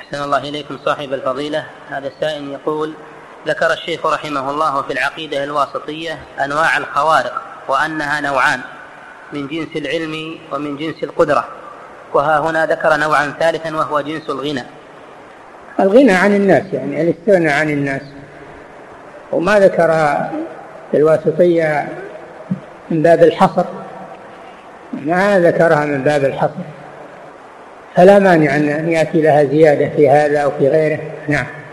أحسن الله إليكم صاحب الفضيلة. هذا السائل يقول: ذكر الشيخ رحمه الله في العقيدة الواسطية أنواع الخوارق وأنها نوعان، من جنس العلم ومن جنس القدرة، وها هنا ذكر نوعا ثالثا وهو جنس الغنى عن الناس، يعني الاستغناء عن الناس. وما ذكر في الواسطية من باب الحصر، ما ذكرها من باب الحصر، فلا مانع أن يأتي لها زيادة في هذا أو في غيره. نعم.